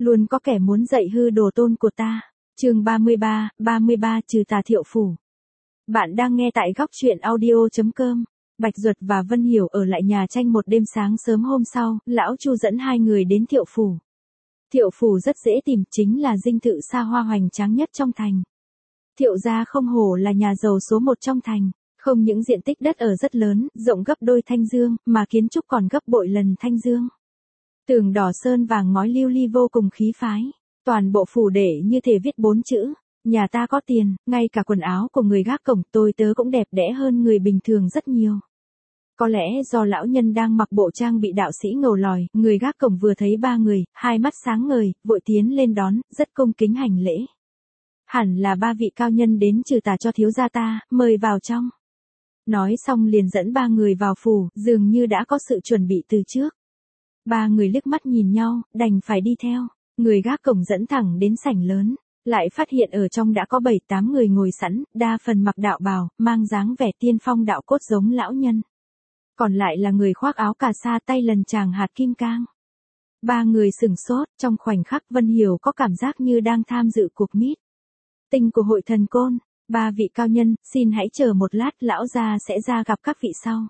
Luôn có kẻ muốn dạy hư đồ tôn của ta. Chương 33 trừ tà Thiệu phủ. Bạn đang nghe tại góc truyện audio.com. Bạch Duật và Vân Hiểu ở lại nhà tranh một đêm. Sáng sớm hôm sau, lão Chu dẫn hai người đến Thiệu phủ. Thiệu phủ rất dễ tìm, chính là dinh thự xa hoa hoành tráng nhất trong thành. Thiệu gia không hổ là nhà giàu số một trong thành. Không những diện tích đất ở rất lớn, rộng gấp đôi Thanh Dương, mà kiến trúc còn gấp bội lần Thanh Dương. Tường đỏ sơn vàng ngói lưu ly vô cùng khí phái. Toàn bộ phủ để như thể viết 4 chữ. Nhà ta có tiền, ngay cả quần áo của người gác cổng tôi tớ cũng đẹp đẽ hơn người bình thường rất nhiều. Có lẽ do lão nhân đang mặc bộ trang bị đạo sĩ ngầu lòi, người gác cổng vừa thấy ba người, hai mắt sáng ngời, vội tiến lên đón, rất cung kính hành lễ. Hẳn là ba vị cao nhân đến trừ tà cho thiếu gia ta, mời vào trong. Nói xong liền dẫn ba người vào phủ, dường như đã có sự chuẩn bị từ trước. Ba người liếc mắt nhìn nhau, đành phải đi theo. Người gác cổng dẫn thẳng đến sảnh lớn, lại phát hiện ở trong đã có 7-8 người ngồi sẵn, đa phần mặc đạo bào, mang dáng vẻ tiên phong đạo cốt giống lão nhân. Còn lại là người khoác áo cà sa tay lần tràng hạt kim cang. Ba người sửng sốt, trong khoảnh khắc Vân Hiểu có cảm giác như đang tham dự cuộc meeting của hội thần côn. Ba vị cao nhân, xin hãy chờ một lát, lão gia sẽ ra gặp các vị sau.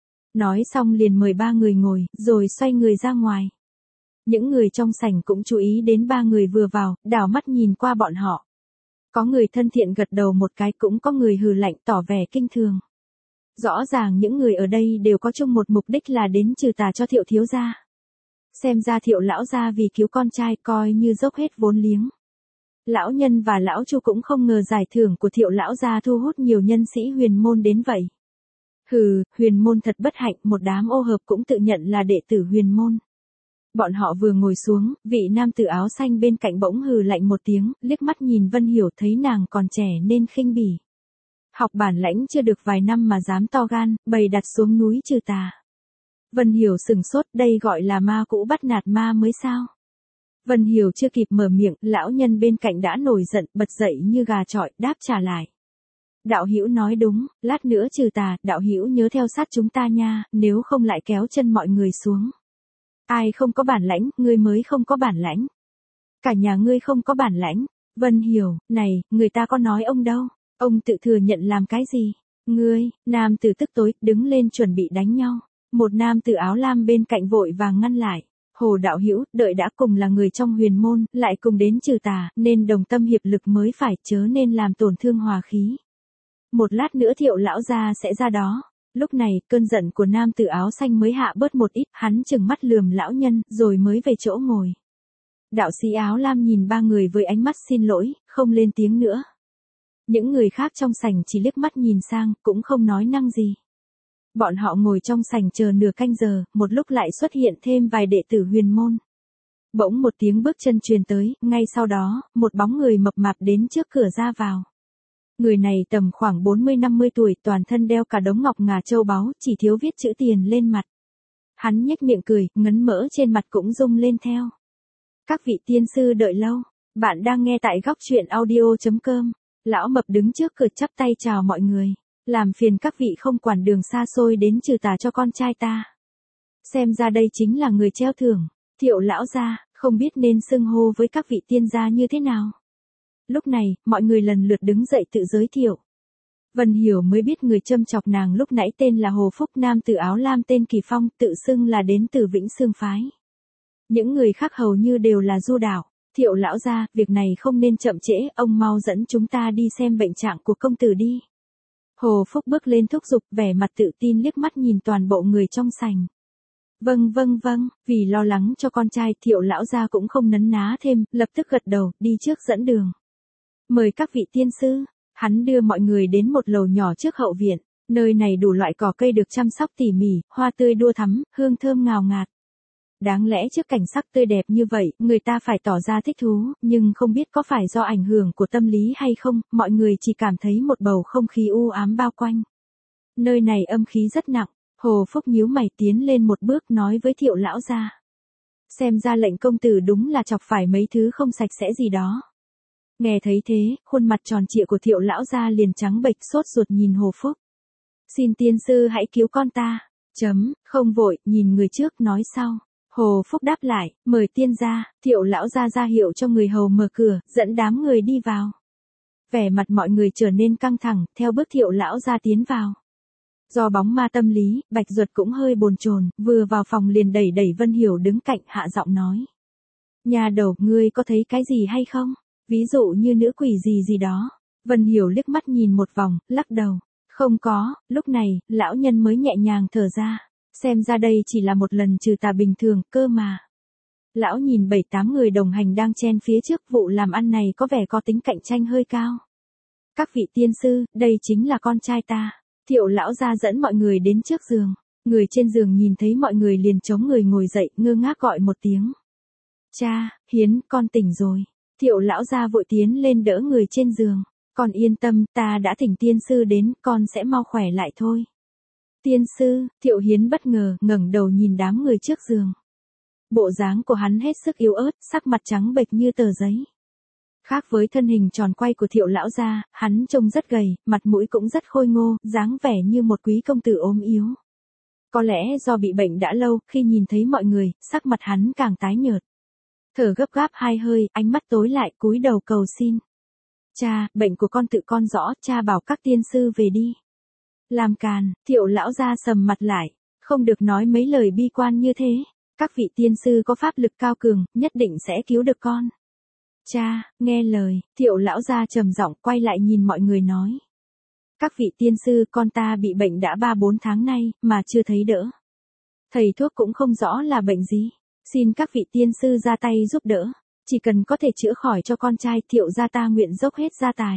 Nói xong liền mời ba người ngồi, rồi xoay người ra ngoài. Những người trong sảnh cũng chú ý đến ba người vừa vào, đảo mắt nhìn qua bọn họ. Có người thân thiện gật đầu một cái, cũng có người hừ lạnh tỏ vẻ kinh thường. Rõ ràng những người ở đây đều có chung một mục đích là đến trừ tà cho Thiệu thiếu gia. Xem ra Thiệu lão gia vì cứu con trai coi như dốc hết vốn liếng. Lão nhân và lão Chu cũng không ngờ giải thưởng của Thiệu lão gia thu hút nhiều nhân sĩ huyền môn đến vậy. Hừ, huyền môn thật bất hạnh, một đám ô hợp cũng tự nhận là đệ tử huyền môn. Bọn họ vừa ngồi xuống, vị nam tử áo xanh bên cạnh bỗng hừ lạnh một tiếng, liếc mắt nhìn Vân Hiểu thấy nàng còn trẻ nên khinh bỉ. Học bản lãnh chưa được vài năm mà dám to gan, bày đặt xuống núi trừ tà. Vân Hiểu sừng sốt, đây gọi là ma cũ bắt nạt ma mới sao? Vân Hiểu chưa kịp mở miệng, lão nhân bên cạnh đã nổi giận, bật dậy như gà chọi, đáp trả lại. Đạo hữu nói đúng, lát nữa trừ tà, đạo hữu nhớ theo sát chúng ta nha, nếu không lại kéo chân mọi người xuống. Ai không có bản lãnh, ngươi mới không có bản lãnh. Cả nhà ngươi không có bản lãnh. Vân Hiểu, này, người ta có nói ông đâu, ông tự thừa nhận làm cái gì? Ngươi, nam tử tức tối, đứng lên chuẩn bị đánh nhau. Một nam tử áo lam bên cạnh vội vàng ngăn lại. Hồ đạo hữu, đợi đã, cùng là người trong huyền môn, lại cùng đến trừ tà, nên đồng tâm hiệp lực mới phải, chớ nên làm tổn thương hòa khí. Một lát nữa Thiệu lão gia sẽ ra đó. Lúc này, cơn giận của nam tử áo xanh mới hạ bớt một ít, hắn trừng mắt lườm lão nhân, rồi mới về chỗ ngồi. Đạo sĩ áo lam nhìn ba người với ánh mắt xin lỗi, không lên tiếng nữa. Những người khác trong sảnh chỉ liếc mắt nhìn sang, cũng không nói năng gì. Bọn họ ngồi trong sảnh chờ nửa canh giờ, một lúc lại xuất hiện thêm vài đệ tử huyền môn. Bỗng một tiếng bước chân truyền tới, ngay sau đó, một bóng người mập mạp đến trước cửa ra vào. Người này tầm khoảng 40-50 tuổi, toàn thân đeo cả đống ngọc ngà châu báu, chỉ thiếu viết chữ tiền lên mặt. Hắn nhếch miệng cười, ngấn mỡ trên mặt cũng rung lên theo. Các vị tiên sư đợi lâu, bạn đang nghe tại góc truyện audio.com. Lão mập đứng trước cửa chắp tay chào mọi người. Làm phiền các vị không quản đường xa xôi đến trừ tà cho con trai ta. Xem ra đây chính là người treo thưởng. Thiệu lão gia, không biết nên xưng hô với các vị tiên gia như thế nào. Lúc này, mọi người lần lượt đứng dậy tự giới thiệu. Vân Hiểu mới biết người châm chọc nàng lúc nãy tên là Hồ Phúc, nam tử áo lam tên Kỳ Phong, tự xưng là đến từ Vĩnh Xương phái. Những người khác hầu như đều là du đạo. Thiệu lão gia, việc này không nên chậm trễ, ông mau dẫn chúng ta đi xem bệnh trạng của công tử đi. Hồ Phúc bước lên thúc giục, vẻ mặt tự tin liếc mắt nhìn toàn bộ người trong sảnh. Vâng, vì lo lắng cho con trai, Thiệu lão gia cũng không nấn ná thêm, lập tức gật đầu, đi trước dẫn đường. Mời các vị tiên sư. Hắn đưa mọi người đến một lầu nhỏ trước hậu viện. Nơi này đủ loại cỏ cây được chăm sóc tỉ mỉ, hoa tươi đua thắm, hương thơm ngào ngạt. Đáng lẽ trước cảnh sắc tươi đẹp như vậy, người ta phải tỏ ra thích thú, nhưng không biết có phải do ảnh hưởng của tâm lý hay không, mọi người chỉ cảm thấy một bầu không khí u ám bao quanh. Nơi này âm khí rất nặng. Hồ Phúc nhíu mày tiến lên một bước nói với Thiệu lão gia. Xem ra lệnh công tử đúng là chọc phải mấy thứ không sạch sẽ gì đó. Nghe thấy thế, khuôn mặt tròn trịa của Thiệu lão gia liền trắng bệch, sốt ruột nhìn Hồ Phúc. Xin tiên sư hãy cứu con ta. Không vội, nhìn người trước nói sau. Hồ Phúc đáp lại, mời tiên gia, Thiệu lão gia ra hiệu cho người hầu mở cửa, dẫn đám người đi vào. Vẻ mặt mọi người trở nên căng thẳng, theo bước Thiệu lão gia tiến vào. Do bóng ma tâm lý, Bạch Duật cũng hơi bồn chồn, vừa vào phòng liền đẩy Vân Hiểu đứng cạnh hạ giọng nói. Nhà đầu, ngươi có thấy cái gì hay không? Ví dụ như nữ quỷ gì gì đó. Vân Hiểu liếc mắt nhìn một vòng, lắc đầu. Không có, lúc này, lão nhân mới nhẹ nhàng thở ra. Xem ra đây chỉ là một lần trừ tà bình thường, cơ mà. Lão nhìn 7-8 người đồng hành đang chen phía trước, vụ làm ăn này có vẻ có tính cạnh tranh hơi cao. Các vị tiên sư, đây chính là con trai ta. Thiệu lão gia dẫn mọi người đến trước giường. Người trên giường nhìn thấy mọi người liền chống người ngồi dậy, ngơ ngác gọi một tiếng. Cha, Hiến, con tỉnh rồi. Thiệu lão gia vội tiến lên đỡ người trên giường. Con yên tâm, ta đã thỉnh tiên sư đến, con sẽ mau khỏe lại thôi. Tiên sư, Thiệu Hiến bất ngờ, ngẩng đầu nhìn đám người trước giường. Bộ dáng của hắn hết sức yếu ớt, sắc mặt trắng bệch như tờ giấy. Khác với thân hình tròn quay của Thiệu lão gia, hắn trông rất gầy, mặt mũi cũng rất khôi ngô, dáng vẻ như một quý công tử ốm yếu. Có lẽ do bị bệnh đã lâu, khi nhìn thấy mọi người, sắc mặt hắn càng tái nhợt. Thở gấp gáp 2 hơi, ánh mắt tối lại, cúi đầu cầu xin. Cha, bệnh của con tự con rõ, cha bảo các tiên sư về đi. Làm càn, Thiệu lão gia sầm mặt lại, không được nói mấy lời bi quan như thế. Các vị tiên sư có pháp lực cao cường, nhất định sẽ cứu được con. Cha, nghe lời, Thiệu lão gia trầm giọng quay lại nhìn mọi người nói. Các vị tiên sư, con ta bị bệnh đã 3-4 tháng nay, mà chưa thấy đỡ. Thầy thuốc cũng không rõ là bệnh gì. Xin các vị tiên sư ra tay giúp đỡ. Chỉ cần có thể chữa khỏi cho con trai, Thiệu gia ta nguyện dốc hết gia tài.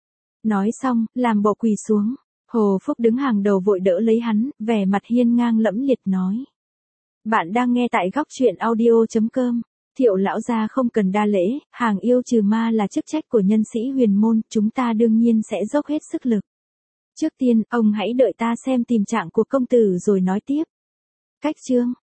Nói xong, làm bộ quỳ xuống. Hồ Phúc đứng hàng đầu vội đỡ lấy hắn, vẻ mặt hiên ngang lẫm liệt nói. Bạn đang nghe tại góc truyện audio.com. Thiệu lão gia không cần đa lễ, hàng yêu trừ ma là chức trách của nhân sĩ huyền môn, chúng ta đương nhiên sẽ dốc hết sức lực. Trước tiên, ông hãy đợi ta xem tình trạng của công tử rồi nói tiếp. Cách chương